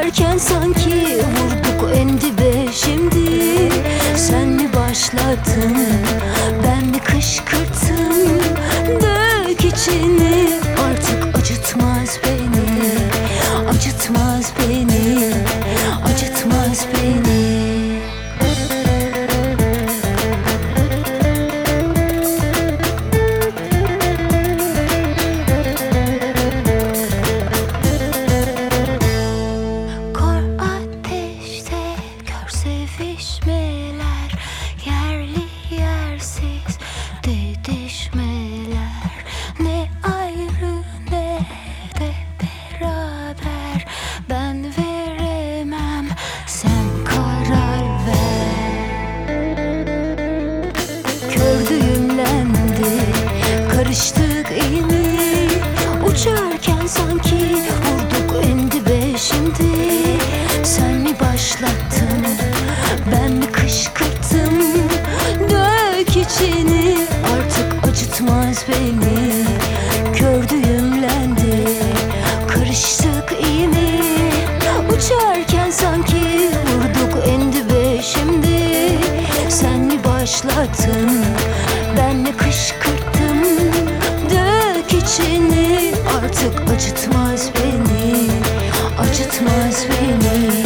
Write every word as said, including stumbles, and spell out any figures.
Uçarken sanki vurduk en dibe şimdi. Sen mi başlattın, ben mi kışkırttım? Dök içini, artık acıtmaz beni. Acıtmaz beni, acıtmaz beni. Sevişmeler, yerli yersiz didişmeler. Ne ayrı ne de beraber. Ben veremem, sen karar ver. Kör düğümlendi, karıştık iyi mi? Uçarken sanki vurduk en dibe şimdi. Sen mi başlattın, ben mi kışkırttım? Dök içini, artık acıtmaz beni. Kör düğümlendi, karıştık iyi mi? Uçarken sanki vurduk en dibe şimdi. Sen mi başlattın, ben mi kışkırttım? Dök içini, artık acıtmaz beni. Acıtmaz beni.